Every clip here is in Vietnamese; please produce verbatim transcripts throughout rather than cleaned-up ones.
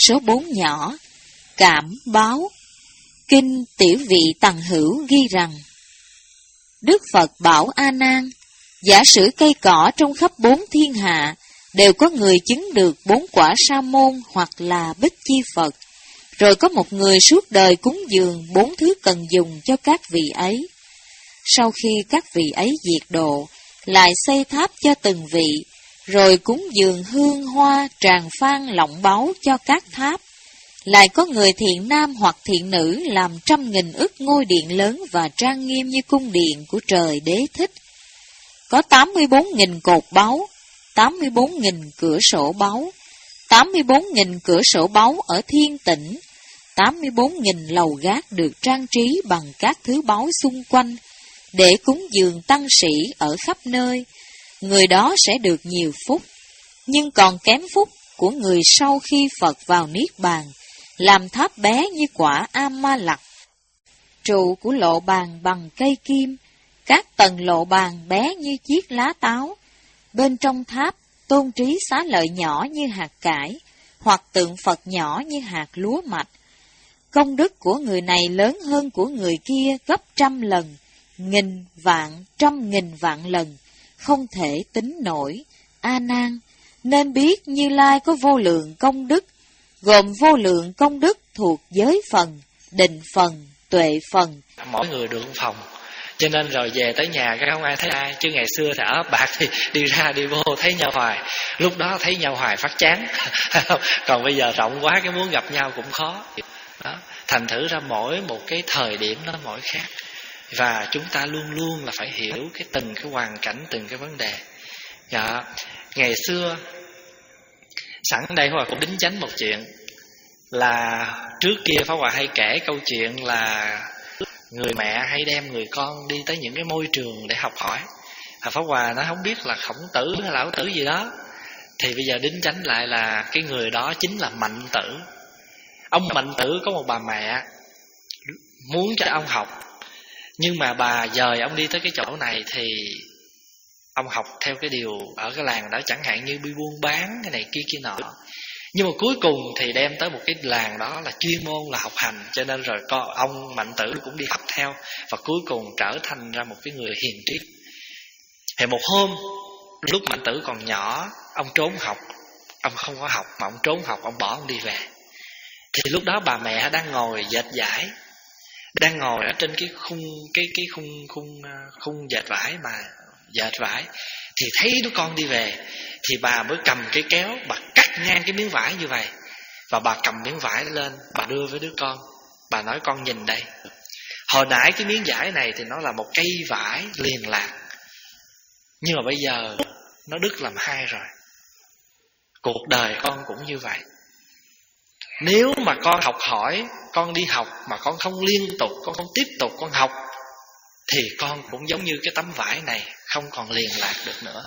Số bốn nhỏ, cảm báo. Kinh Tiểu Vị Tằng Hữu ghi rằng, Đức Phật bảo A Nan, giả sử cây cỏ trong khắp bốn thiên hạ đều có người chứng được bốn quả sa môn hoặc là Bích Chi Phật, rồi có một người suốt đời cúng dường bốn thứ cần dùng cho các vị ấy. Sau khi các vị ấy diệt độ, lại xây tháp cho từng vị, rồi cúng dường hương hoa tràng phan lọng báu cho các tháp. Lại có người thiện nam hoặc thiện nữ làm trăm nghìn ức ngôi điện lớn và trang nghiêm như cung điện của trời Đế Thích. Có tám mươi bốn nghìn cột báu, tám mươi bốn nghìn cửa sổ báu, tám mươi bốn nghìn cửa sổ báu ở thiên tĩnh, tám mươi bốn nghìn lầu gác được trang trí bằng các thứ báu xung quanh, để cúng dường tăng sĩ ở khắp nơi. Người đó sẽ được nhiều phúc, nhưng còn kém phúc của người sau khi Phật vào Niết Bàn, làm tháp bé như quả A-ma-lặc. Trụ của lộ bàn bằng cây kim, các tầng lộ bàn bé như chiếc lá táo. Bên trong tháp tôn trí xá lợi nhỏ như hạt cải, hoặc tượng Phật nhỏ như hạt lúa mạch. Công đức của người này lớn hơn của người kia gấp trăm lần, nghìn vạn, trăm nghìn vạn lần, không thể tính nổi. A Nan, nên biết Như Lai có vô lượng công đức, gồm vô lượng công đức thuộc giới phần, định phần, tuệ phần. Mỗi người được một phòng, cho nên rồi về tới nhà cái không ai thấy ai. Chứ ngày xưa thì ở bạc thì đi ra đi vô thấy nhau hoài, lúc đó thấy nhau hoài phát chán. Còn bây giờ rộng quá, cái muốn gặp nhau cũng khó đó. Thành thử ra mỗi một cái thời điểm nó mỗi khác, và chúng ta luôn luôn là phải hiểu cái từng cái hoàn cảnh, từng cái vấn đề. Dạ, ngày xưa sẵn đây Pháp Hòa cũng đính chánh một chuyện là trước kia Pháp Hòa hay kể câu chuyện là người mẹ hay đem người con đi tới những cái môi trường để học hỏi. Pháp Hòa nó không biết là Khổng Tử hay Lão Tử gì đó, thì bây giờ đính chánh lại là cái người đó chính là Mạnh Tử. Ông Mạnh Tử có một bà mẹ muốn cho ông học, nhưng mà bà dời ông đi tới cái chỗ này thì ông học theo cái điều ở cái làng đó, chẳng hạn như đi buôn bán cái này kia kia nọ. Nhưng mà cuối cùng thì đem tới một cái làng đó là chuyên môn là học hành, cho nên rồi con ông Mạnh Tử cũng đi học theo, và cuối cùng trở thành ra một cái người hiền triết. Thì một hôm lúc Mạnh Tử còn nhỏ, ông trốn học, ông không có học mà ông trốn học, ông bỏ ông đi về. Thì lúc đó bà mẹ đang ngồi dệt vải, đang ngồi ở trên cái khung cái cái khung khung khung dệt vải mà dệt vải, thì thấy đứa con đi về, thì bà mới cầm cái kéo, bà cắt ngang cái miếng vải như vậy, và bà cầm miếng vải lên, bà đưa với đứa con. Bà nói con nhìn đây, hồi nãy cái miếng vải này thì nó là một cây vải liền lạc, nhưng mà bây giờ nó đứt làm hai rồi. Cuộc đời con cũng như vậy. Nếu mà con học hỏi, con đi học mà con không liên tục, con không tiếp tục con học, thì con cũng giống như cái tấm vải này, không còn liền lạc được nữa.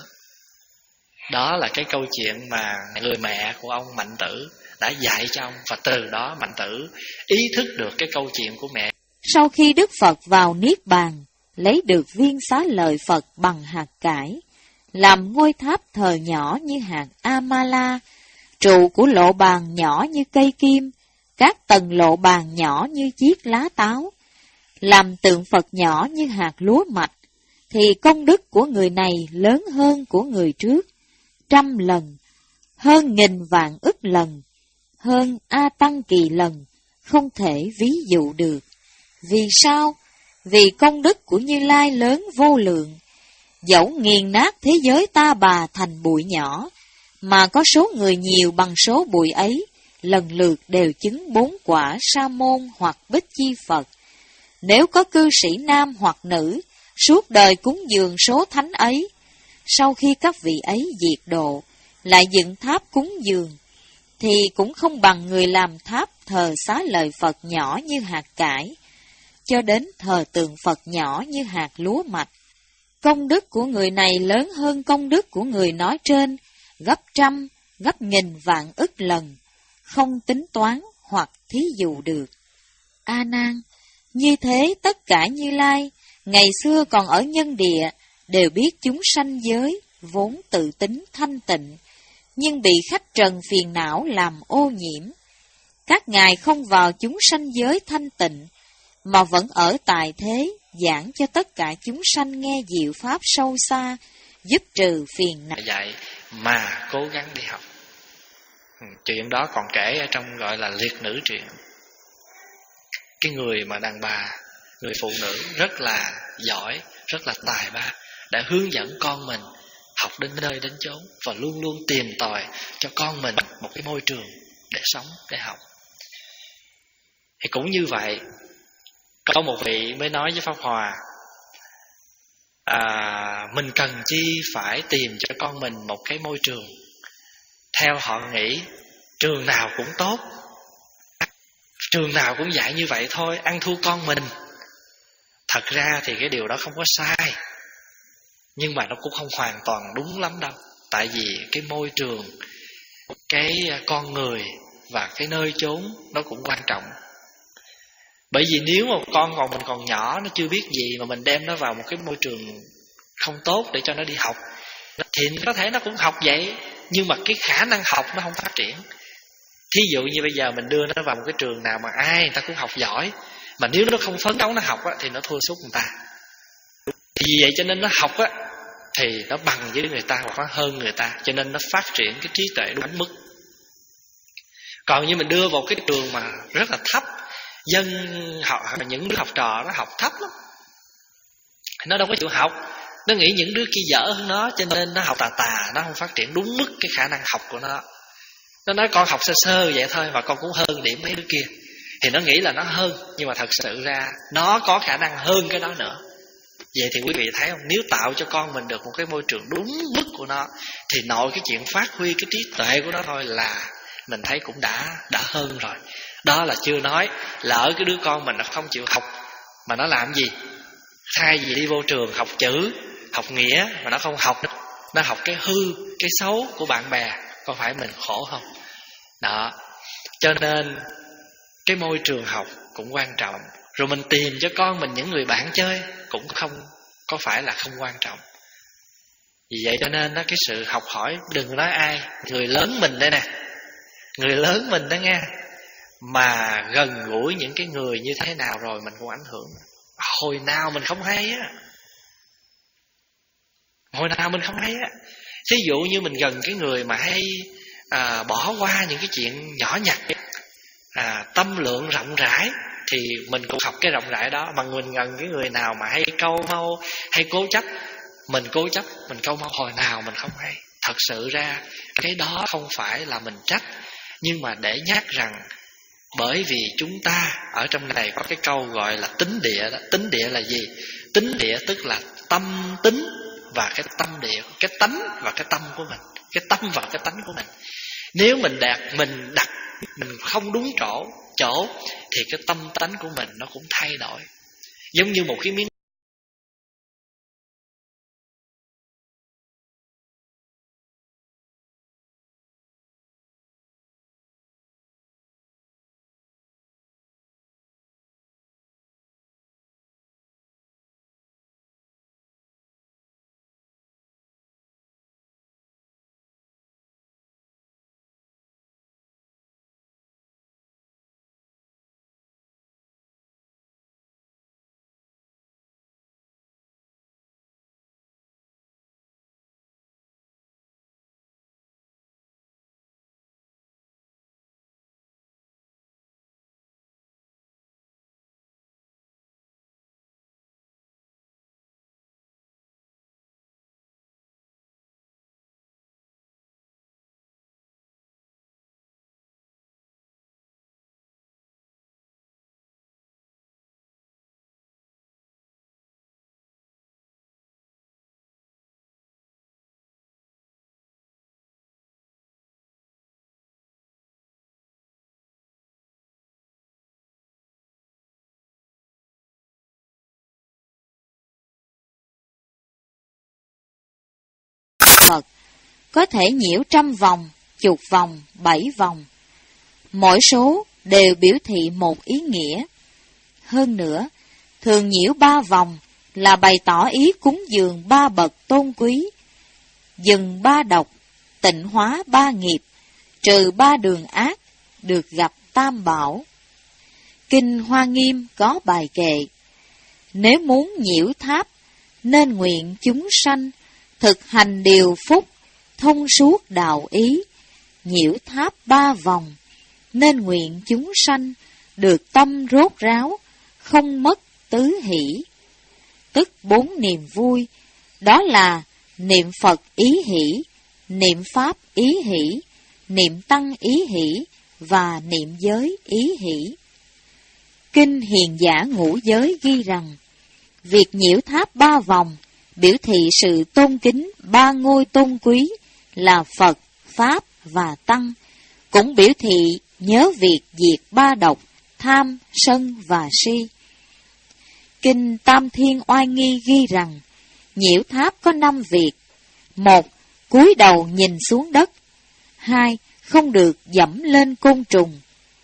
Đó là cái câu chuyện mà người mẹ của ông Mạnh Tử đã dạy cho ông, và từ đó Mạnh Tử ý thức được cái câu chuyện của mẹ. Sau khi Đức Phật vào Niết Bàn, lấy được viên xá lợi Phật bằng hạt cải, làm ngôi tháp thờ nhỏ như hạt A-ma-la, trụ của lộ bàn nhỏ như cây kim, các tầng lộ bàn nhỏ như chiếc lá táo, làm tượng Phật nhỏ như hạt lúa mạch, thì công đức của người này lớn hơn của người trước trăm lần, hơn nghìn vạn ức lần, hơn A Tăng Kỳ lần, không thể ví dụ được. Vì sao? Vì công đức của Như Lai lớn vô lượng, dẫu nghiền nát thế giới ta bà thành bụi nhỏ, mà có số người nhiều bằng số bụi ấy, lần lượt đều chứng bốn quả sa môn hoặc Bích Chi Phật. Nếu có cư sĩ nam hoặc nữ, suốt đời cúng dường số thánh ấy, sau khi các vị ấy diệt độ, lại dựng tháp cúng dường, thì cũng không bằng người làm tháp thờ xá lợi Phật nhỏ như hạt cải, cho đến thờ tượng Phật nhỏ như hạt lúa mạch. Công đức của người này lớn hơn công đức của người nói trên, gấp trăm, gấp nghìn vạn ức lần, không tính toán hoặc thí dụ được. A Nan, như thế tất cả Như Lai, ngày xưa còn ở nhân địa, đều biết chúng sanh giới, vốn tự tính thanh tịnh, nhưng bị khách trần phiền não làm ô nhiễm, các ngài không vào chúng sanh giới thanh tịnh, mà vẫn ở tại thế, giảng cho tất cả chúng sanh nghe diệu pháp sâu xa, giúp trừ phiền não. Dạy mà cố gắng đi học. Chuyện đó còn kể ở trong gọi là liệt nữ truyện. Cái người mà đàn bà, người phụ nữ rất là giỏi, rất là tài ba, đã hướng dẫn con mình học đến nơi đến chốn, và luôn luôn tìm tòi cho con mình một cái môi trường để sống, để học. Thì cũng như vậy, có một vị mới nói với Pháp Hòa, à, mình cần chi phải tìm cho con mình một cái môi trường. Theo họ nghĩ, trường nào cũng tốt, trường nào cũng dạy như vậy thôi, ăn thua con mình. Thật ra thì cái điều đó không có sai, nhưng mà nó cũng không hoàn toàn đúng lắm đâu. Tại vì cái môi trường, cái con người và cái nơi chốn nó cũng quan trọng. Bởi vì nếu mà con còn mình còn nhỏ, nó chưa biết gì, mà mình đem nó vào một cái môi trường không tốt để cho nó đi học, thì có thể nó cũng học vậy, nhưng mà cái khả năng học nó không phát triển. Thí dụ như bây giờ mình đưa nó vào một cái trường nào mà ai người ta cũng học giỏi, mà nếu nó không phấn đấu nó học á, thì nó thua sút người ta. Vì vậy cho nên nó học á, thì nó bằng với người ta hoặc nó hơn người ta, cho nên nó phát triển cái trí tuệ đúng mức. Còn như mình đưa vào cái trường mà rất là thấp, dân học, những đứa học trò nó học thấp lắm, nó đâu có chịu học, nó nghĩ những đứa kia dở hơn nó, cho nên nó học tà tà, nó không phát triển đúng mức cái khả năng học của nó. Nó nói con học sơ sơ vậy thôi mà con cũng hơn điểm mấy đứa kia, thì nó nghĩ là nó hơn, nhưng mà thật sự ra nó có khả năng hơn cái đó nữa. Vậy thì quý vị thấy không, nếu tạo cho con mình được một cái môi trường đúng mức của nó, thì nội cái chuyện phát huy cái trí tuệ của nó thôi là mình thấy cũng đã đã hơn rồi. Đó là chưa nói lỡ cái đứa con mình nó không chịu học, mà nó làm gì? Thay vì đi vô trường học chữ, học nghĩa, mà nó không học, nó học cái hư, cái xấu của bạn bè, có phải mình khổ không? Đó, cho nên cái môi trường học cũng quan trọng. Rồi mình tìm cho con mình những người bạn chơi cũng không có phải là không quan trọng. Vì vậy cho nên đó, cái sự học hỏi đừng nói ai, người lớn mình đây nè, người lớn mình đó nghe, mà gần gũi những cái người như thế nào rồi mình cũng ảnh hưởng. Hồi nào mình không hay á, hồi nào mình không hay á. Thí dụ như mình gần cái người mà hay à, bỏ qua những cái chuyện nhỏ nhặt, à, tâm lượng rộng rãi, thì mình cũng học cái rộng rãi đó. Mà mình gần cái người nào mà hay câu mau, hay cố chấp, mình cố chấp, mình câu mau, hồi nào mình không hay. Thật sự ra cái đó không phải là mình trách, nhưng mà để nhắc rằng, bởi vì chúng ta ở trong này có cái câu gọi là tính địa đó. Tính địa là gì? Tính địa tức là tâm tính và cái tâm địa, cái tánh và cái tâm của mình, cái tâm và cái tánh của mình. Nếu mình đạt, mình đặt, mình không đúng chỗ, chỗ thì cái tâm tánh của mình nó cũng thay đổi. Giống như một cái miếng Phật có thể nhiễu trăm vòng, chục vòng, bảy vòng. Mỗi số đều biểu thị một ý nghĩa. Hơn nữa, thường nhiễu ba vòng là bày tỏ ý cúng dường ba bậc tôn quý, dừng ba độc, tịnh hóa ba nghiệp, trừ ba đường ác, được gặp Tam Bảo. Kinh Hoa Nghiêm có bài kệ: nếu muốn nhiễu tháp, nên nguyện chúng sanh, thực hành điều phúc, thông suốt đạo ý. Nhiễu tháp ba vòng, nên nguyện chúng sanh, được tâm rốt ráo, không mất tứ hỷ. Tức bốn niềm vui, đó là niệm Phật ý hỷ, niệm Pháp ý hỷ, niệm Tăng ý hỷ và niệm giới ý hỷ. Kinh Hiền Giả Ngũ Giới ghi rằng, việc nhiễu tháp ba vòng biểu thị sự tôn kính ba ngôi tôn quý là Phật, Pháp và Tăng, cũng biểu thị nhớ việc diệt ba độc, tham, sân và si. Kinh Tam Thiên Oai Nghi ghi rằng, nhiễu tháp có năm việc: một. Cúi đầu nhìn xuống đất. Hai. Không được dẫm lên côn trùng.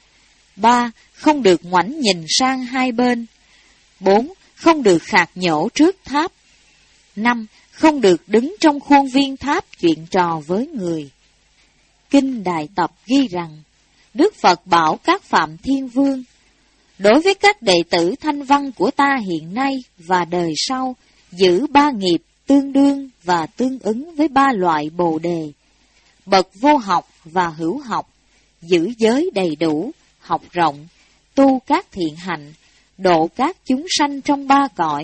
Ba. Không được ngoảnh nhìn sang hai bên. Bốn. Không được khạc nhổ trước tháp. Năm. Không được đứng trong khuôn viên tháp chuyện trò với người. Kinh Đại Tập ghi rằng, Đức Phật bảo các Phạm Thiên Vương, đối với các đệ tử Thanh Văn của ta hiện nay và đời sau, giữ ba nghiệp tương đương và tương ứng với ba loại bồ đề: bậc vô học và hữu học, giữ giới đầy đủ, học rộng, tu các thiện hạnh, độ các chúng sanh trong ba cõi.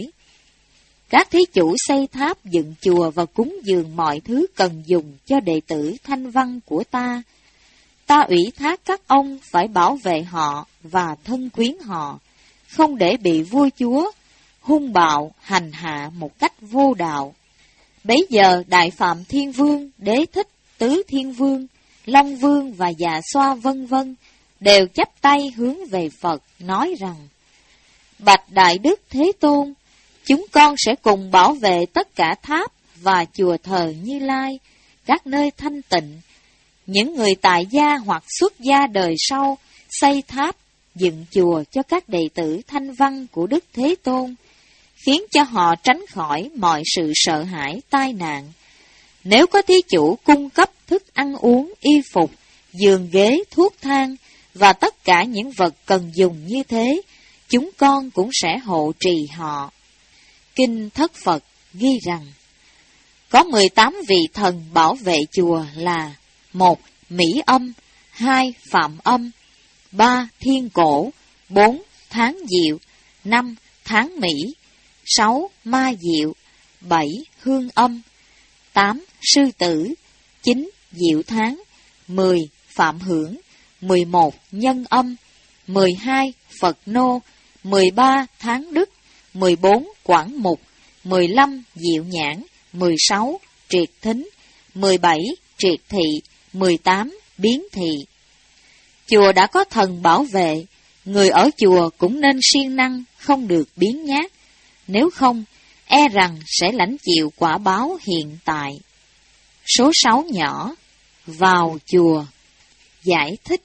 Các thí chủ xây tháp, dựng chùa và cúng dường mọi thứ cần dùng cho đệ tử Thanh Văn của ta. Ta ủy thác các ông phải bảo vệ họ và thân quyến họ, không để bị vua chúa hung bạo hành hạ một cách vô đạo. Bấy giờ Đại Phạm Thiên Vương, Đế Thích, Tứ Thiên Vương, Long Vương và Dạ Xoa vân vân đều chắp tay hướng về Phật, nói rằng: bạch Đại Đức Thế Tôn, chúng con sẽ cùng bảo vệ tất cả tháp và chùa thờ Như Lai, các nơi thanh tịnh. Những người tại gia hoặc xuất gia đời sau xây tháp, dựng chùa cho các đệ tử Thanh Văn của Đức Thế Tôn, khiến cho họ tránh khỏi mọi sự sợ hãi, tai nạn. Nếu có thí chủ cung cấp thức ăn uống, y phục, giường ghế, thuốc thang và tất cả những vật cần dùng như thế, chúng con cũng sẽ hộ trì họ. Kinh Thất Phật ghi rằng, có mười tám vị thần bảo vệ chùa là: một. Mỹ Âm, hai. Phạm Âm, ba. Thiên Cổ, bốn. Tháng Diệu, năm. Tháng Mỹ, sáu. Ma Diệu, bảy. Hương Âm, tám. Sư Tử, chín. Diệu Tháng, mười. Phạm Hưởng, mười một. Nhân Âm, mười hai. Phật Nô, mười ba. Tháng Đức, mười bốn. Quảng Mục, mười lăm. Diệu Nhãn, mười sáu. Triệt Thính, mười bảy. Triệt Thị, mười tám. Biến Thị. Chùa đã có thần bảo vệ, người ở chùa cũng nên siêng năng, không được biếng nhác, nếu không e rằng sẽ lãnh chịu quả báo hiện tại. Số sáu nhỏ. Vào chùa. Giải thích.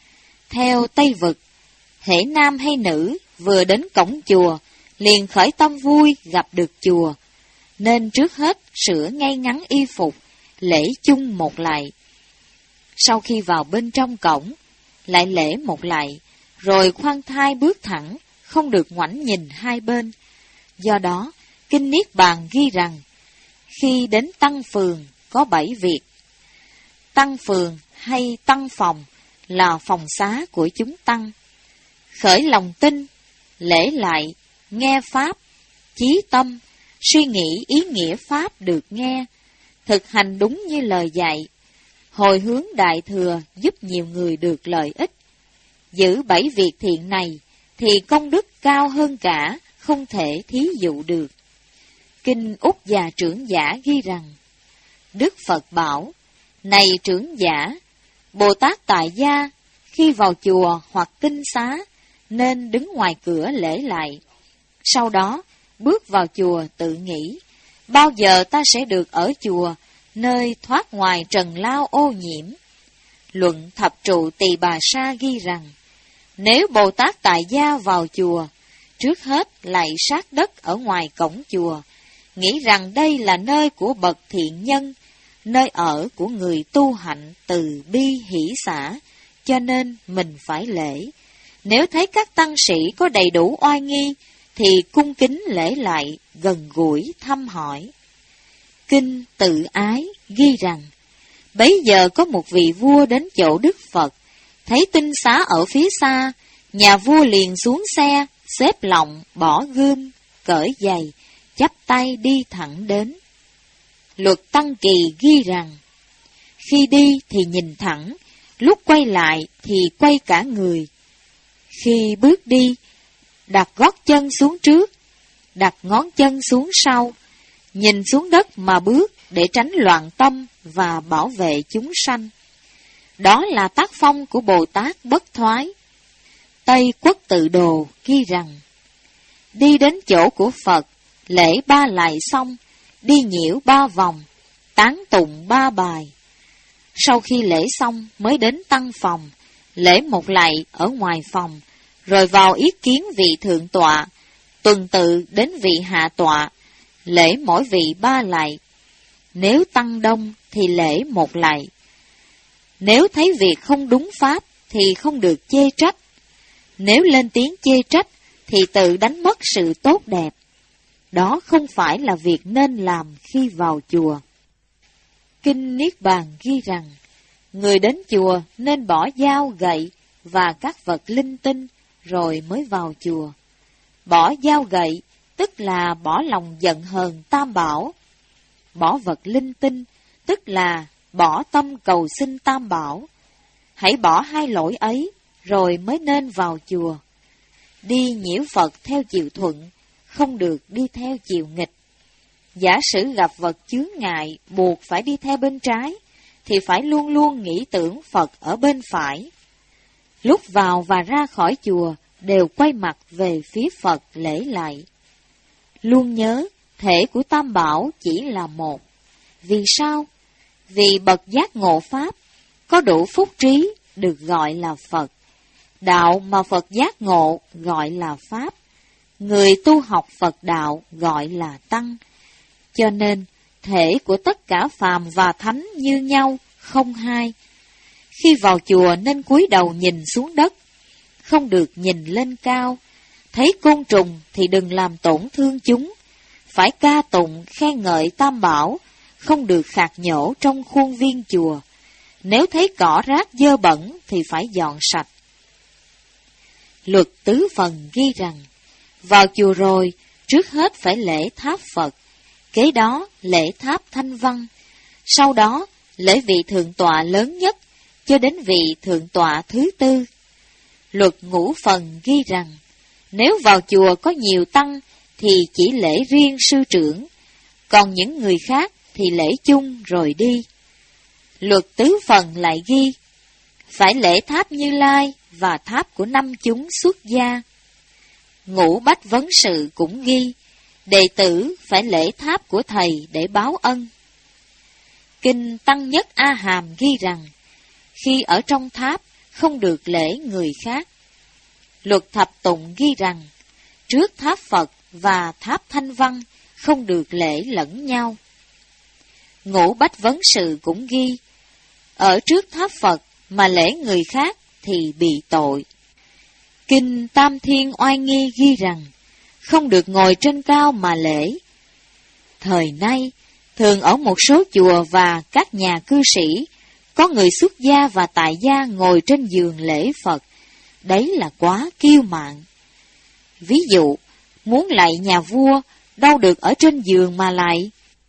Theo Tây Vực, hễ nam hay nữ vừa đến cổng chùa liền khởi tâm vui gặp được chùa, nên trước hết sửa ngay ngắn y phục, lễ chung một lạy. Sau khi vào bên trong cổng, lại lễ một lạy, rồi khoan thai bước thẳng, không được ngoảnh nhìn hai bên. Do đó, Kinh Niết Bàn ghi rằng, khi đến tăng phường có bảy việc. Tăng phường hay tăng phòng là phòng xá của chúng tăng. Khởi lòng tin, lễ lại, nghe Pháp, chí tâm, suy nghĩ ý nghĩa Pháp được nghe, thực hành đúng như lời dạy, hồi hướng Đại Thừa giúp nhiều người được lợi ích. Giữ bảy việc thiện này thì công đức cao hơn cả, không thể thí dụ được. Kinh Úc Già Trưởng Giả ghi rằng, Đức Phật bảo: này trưởng giả, Bồ Tát tại gia khi vào chùa hoặc tinh xá nên đứng ngoài cửa lễ lại. Sau đó bước vào chùa tự nghĩ, bao giờ ta sẽ được ở chùa, nơi thoát ngoài trần lao ô nhiễm. Luận Thập Trụ Tỳ Bà Sa ghi rằng, nếu Bồ Tát tại gia vào chùa, trước hết lạy sát đất ở ngoài cổng chùa, nghĩ rằng đây là nơi của bậc thiện nhân, nơi ở của người tu hạnh từ bi hỷ xả, cho nên mình phải lễ. Nếu thấy các tăng sĩ có đầy đủ oai nghi, thì cung kính lễ lại, gần gũi thăm hỏi. Kinh Tự Ái ghi rằng, bấy giờ có một vị vua đến chỗ Đức Phật, thấy tinh xá ở phía xa, nhà vua liền xuống xe, xếp lọng, bỏ gươm, cởi giày, chắp tay đi thẳng đến. Luật Tăng Kỳ ghi rằng, khi đi thì nhìn thẳng, lúc quay lại thì quay cả người. Khi bước đi, đặt gót chân xuống trước, đặt ngón chân xuống sau, nhìn xuống đất mà bước để tránh loạn tâm và bảo vệ chúng sanh. Đó là tác phong của Bồ Tát Bất Thoái. Tây Quốc Tự Đồ ghi rằng, đi đến chỗ của Phật, lễ ba lạy xong, đi nhiễu ba vòng, tán tụng ba bài. Sau khi lễ xong mới đến tăng phòng, lễ một lạy ở ngoài phòng, rồi vào ý kiến vị thượng tọa, tuần tự đến vị hạ tọa, lễ mỗi vị ba lạy. Nếu tăng đông thì lễ một lạy. Nếu thấy việc không đúng pháp thì không được chê trách. Nếu lên tiếng chê trách thì tự đánh mất sự tốt đẹp. Đó không phải là việc nên làm khi vào chùa. Kinh Niết Bàn ghi rằng, người đến chùa nên bỏ dao, gậy và các vật linh tinh rồi mới vào chùa. Bỏ dao gậy tức là bỏ lòng giận hờn tam bảo. Bỏ vật linh tinh tức là bỏ tâm cầu xin tam bảo. Hãy bỏ hai lỗi ấy rồi mới nên vào chùa. Đi nhiễu Phật theo chiều thuận, không được đi theo chiều nghịch. Giả sử gặp vật chướng ngại buộc phải đi theo bên trái, thì phải luôn luôn nghĩ tưởng Phật ở bên phải. Lúc vào và ra khỏi chùa đều quay mặt về phía Phật lễ lại. Luôn nhớ thể của Tam Bảo chỉ là một. Vì sao? Vì bậc giác ngộ Pháp có đủ phúc trí được gọi là Phật. Đạo mà Phật giác ngộ gọi là Pháp. Người tu học Phật đạo gọi là Tăng. Cho nên, thể của tất cả phàm và thánh như nhau, không hai. Khi vào chùa nên cúi đầu nhìn xuống đất, không được nhìn lên cao. Thấy côn trùng thì đừng làm tổn thương chúng. Phải ca tụng, khen ngợi Tam Bảo, không được khạc nhổ trong khuôn viên chùa. Nếu thấy cỏ rác dơ bẩn thì phải dọn sạch. Luật Tứ Phần ghi rằng, vào chùa rồi, trước hết phải lễ tháp Phật, kế đó lễ tháp Thanh Văn, sau đó lễ vị thượng tọa lớn nhất, cho đến vị thượng tọa thứ tư. Luật Ngũ Phần ghi rằng, nếu vào chùa có nhiều tăng thì chỉ lễ riêng sư trưởng, còn những người khác thì lễ chung rồi đi. Luật Tứ Phần lại ghi, phải lễ tháp Như Lai và tháp của năm chúng xuất gia. Ngũ Bách Vấn Sự cũng ghi, đệ tử phải lễ tháp của thầy để báo ân. Kinh Tăng Nhất A Hàm ghi rằng, khi ở trong tháp không được lễ người khác. Luật Thập Tụng ghi rằng, trước tháp Phật và tháp Thanh Văn không được lễ lẫn nhau. Ngũ Bách Vấn Sự cũng ghi, ở trước tháp Phật mà lễ người khác thì bị tội. Kinh Tam Thiên Oai Nghi ghi rằng, không được ngồi trên cao mà lễ. Thời nay, thường ở một số chùa và các nhà cư sĩ, có người xuất gia và tại gia ngồi trên giường lễ Phật. Đấy là quá kiêu mạn. Ví dụ, muốn lạy nhà vua, đâu được ở trên giường mà lạy.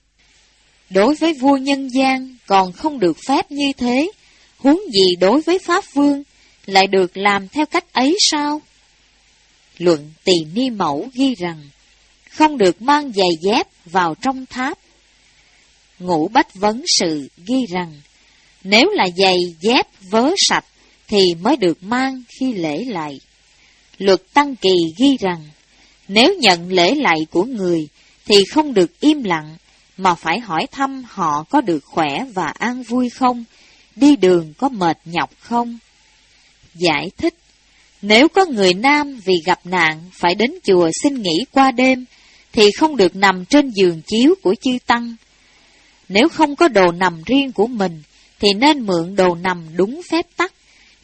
Đối với vua nhân gian còn không được phép như thế, huống gì đối với Pháp Vương, lại được làm theo cách ấy sao? Luận Tỳ Ni Mẫu ghi rằng, không được mang giày dép vào trong tháp. Ngũ Bách Vấn Sự ghi rằng, nếu là giày dép vớ sạch thì mới được mang khi lễ lạy. Luật Tăng Kỳ ghi rằng, nếu nhận lễ lạy của người thì không được im lặng, mà phải hỏi thăm họ có được khỏe và an vui không, đi đường có mệt nhọc không. Giải thích, nếu có người nam vì gặp nạn phải đến chùa xin nghỉ qua đêm, thì không được nằm trên giường chiếu của chư tăng. Nếu không có đồ nằm riêng của mình, thì nên mượn đồ nằm đúng phép tắc,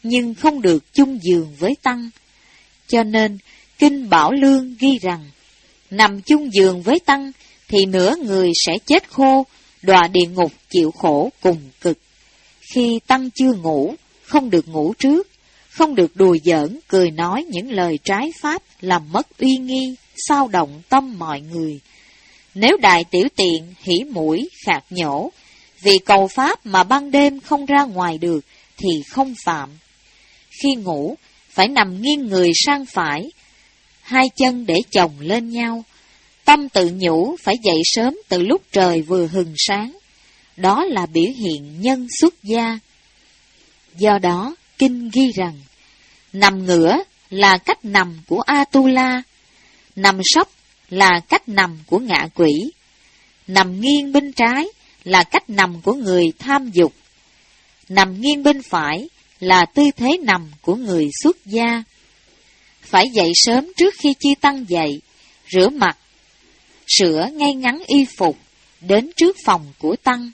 nhưng không được chung giường với tăng. Cho nên, Kinh Bảo Lương ghi rằng, nằm chung giường với tăng thì nửa người sẽ chết khô, đọa địa ngục chịu khổ cùng cực. Khi tăng chưa ngủ, không được ngủ trước, không được đùa giỡn, cười nói những lời trái pháp làm mất uy nghi, xao động tâm mọi người. Nếu đại tiểu tiện, hỉ mũi, khạc nhổ, vì cầu pháp mà ban đêm không ra ngoài được, thì không phạm. Khi ngủ, phải nằm nghiêng người sang phải, hai chân để chồng lên nhau. Tâm tự nhủ phải dậy sớm từ lúc trời vừa hừng sáng. Đó là biểu hiện nhân xuất gia. Do đó, Kinh ghi rằng, nằm ngửa là cách nằm của Atula, nằm sấp là cách nằm của ngạ quỷ, nằm nghiêng bên trái là cách nằm của người tham dục, nằm nghiêng bên phải là tư thế nằm của người xuất gia. Phải dậy sớm trước khi chư tăng dậy, rửa mặt, sửa ngay ngắn y phục, đến trước phòng của tăng.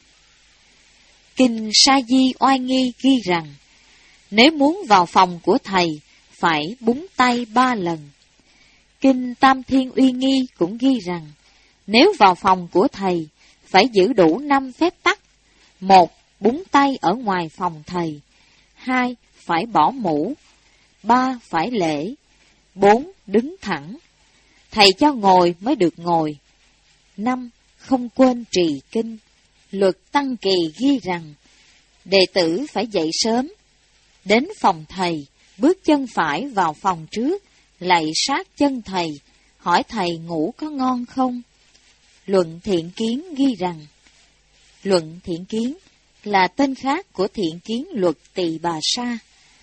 Kinh Sa Di Oai Nghi ghi rằng, nếu muốn vào phòng của thầy, phải búng tay ba lần. Kinh Tam Thiên Uy Nghi cũng ghi rằng, nếu vào phòng của thầy, phải giữ đủ năm phép tắc. Một, búng tay ở ngoài phòng thầy. Hai, phải bỏ mũ. Ba, phải lễ. Bốn, đứng thẳng. Thầy cho ngồi mới được ngồi. Năm, không quên trì kinh. Luật Tăng Kỳ ghi rằng, đệ tử phải dậy sớm, đến phòng thầy, bước chân phải vào phòng trước, lạy sát chân thầy, hỏi thầy ngủ có ngon không? Luận Thiện Kiến ghi rằng, Luận Thiện Kiến là tên khác của Thiện Kiến Luật Tỳ Bà Sa.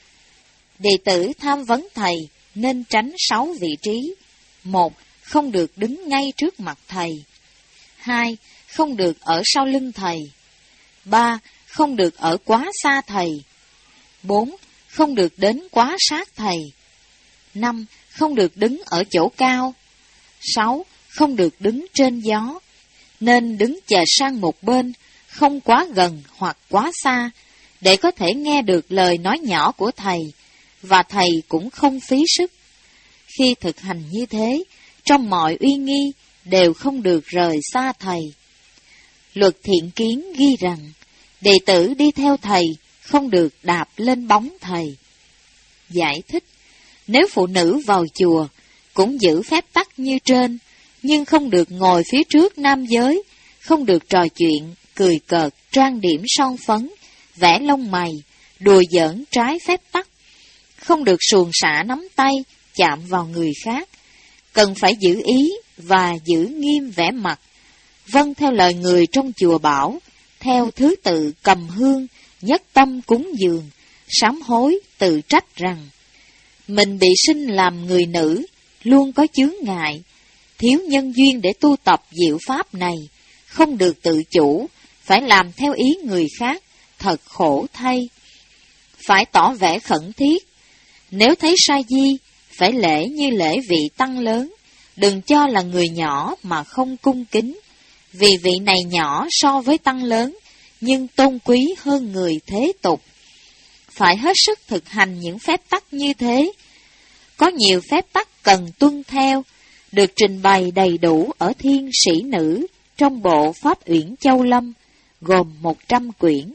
Đệ tử tham vấn thầy nên tránh sáu vị trí. Một, không được đứng ngay trước mặt thầy. Hai, không được ở sau lưng thầy. Ba, không được ở quá xa thầy. Bốn, không được đến quá sát thầy. Năm, không được đứng ở chỗ cao. Sáu, không được đứng trên gió. Nên đứng chờ sang một bên, không quá gần hoặc quá xa, để có thể nghe được lời nói nhỏ của thầy, và thầy cũng không phí sức. Khi thực hành như thế, trong mọi uy nghi đều không được rời xa thầy. Luật Thiện Kiến ghi rằng, đệ tử đi theo thầy không được đạp lên bóng thầy. Giải thích, nếu phụ nữ vào chùa cũng giữ phép tắc như trên, nhưng không được ngồi phía trước nam giới, không được trò chuyện, cười cợt, trang điểm son phấn, vẽ lông mày, đùa giỡn trái phép tắc, không được suồng xả nắm tay, chạm vào người khác, cần phải giữ ý và giữ nghiêm vẻ mặt, vâng theo lời người trong chùa bảo, theo thứ tự cầm hương, nhất tâm cúng dường, sám hối, tự trách rằng, mình bị sinh làm người nữ, luôn có chướng ngại, thiếu nhân duyên để tu tập diệu pháp này, không được tự chủ, phải làm theo ý người khác, thật khổ thay. Phải tỏ vẻ khẩn thiết, nếu thấy Sa Di, phải lễ như lễ vị tăng lớn, đừng cho là người nhỏ mà không cung kính, vì vị này nhỏ so với tăng lớn, nhưng tôn quý hơn người thế tục. Phải hết sức thực hành những phép tắc như thế. Có nhiều phép tắc cần tuân theo, được trình bày đầy đủ ở Thiên Sĩ Nữ trong bộ Pháp Uyển Châu Lâm, gồm một trăm quyển.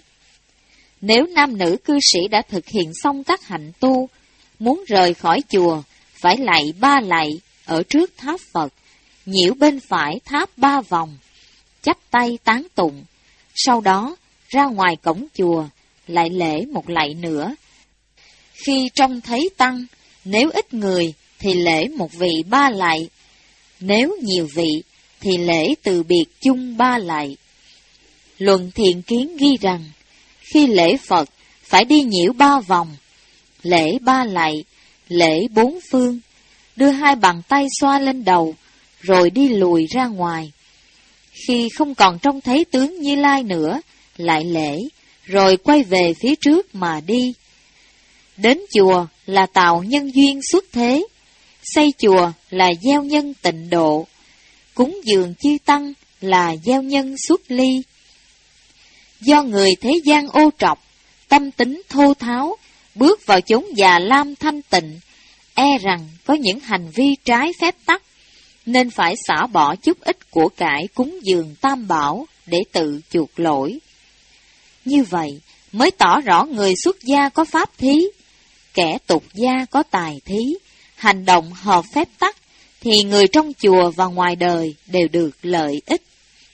Nếu nam nữ cư sĩ đã thực hiện xong các hạnh tu, muốn rời khỏi chùa, phải lạy ba lạy ở trước tháp Phật, nhiễu bên phải tháp ba vòng, chắp tay tán tụng, sau đó ra ngoài cổng chùa, lại lễ một lạy nữa. Khi trông thấy tăng, nếu ít người thì lễ một vị ba lạy, nếu nhiều vị thì lễ từ biệt chung ba lạy. Luận Thiện Kiến ghi rằng, khi lễ Phật phải đi nhiễu ba vòng, lễ ba lạy, lễ bốn phương, đưa hai bàn tay xoa lên đầu, rồi đi lùi ra ngoài. Khi không còn trông thấy tướng Như Lai nữa, lại lễ, rồi quay về phía trước mà đi. Đến chùa là tạo nhân duyên xuất thế, xây chùa là gieo nhân tịnh độ, cúng dường chư tăng là gieo nhân xuất ly. Do người thế gian ô trọc, tâm tính thô tháo, bước vào chốn già lam thanh tịnh, e rằng có những hành vi trái phép tắc, nên phải xả bỏ chút ít của cải cúng dường tam bảo để tự chuộc lỗi. Như vậy mới tỏ rõ người xuất gia có pháp thí, kẻ tục gia có tài thí, hành động hợp phép tắc, thì người trong chùa và ngoài đời đều được lợi ích.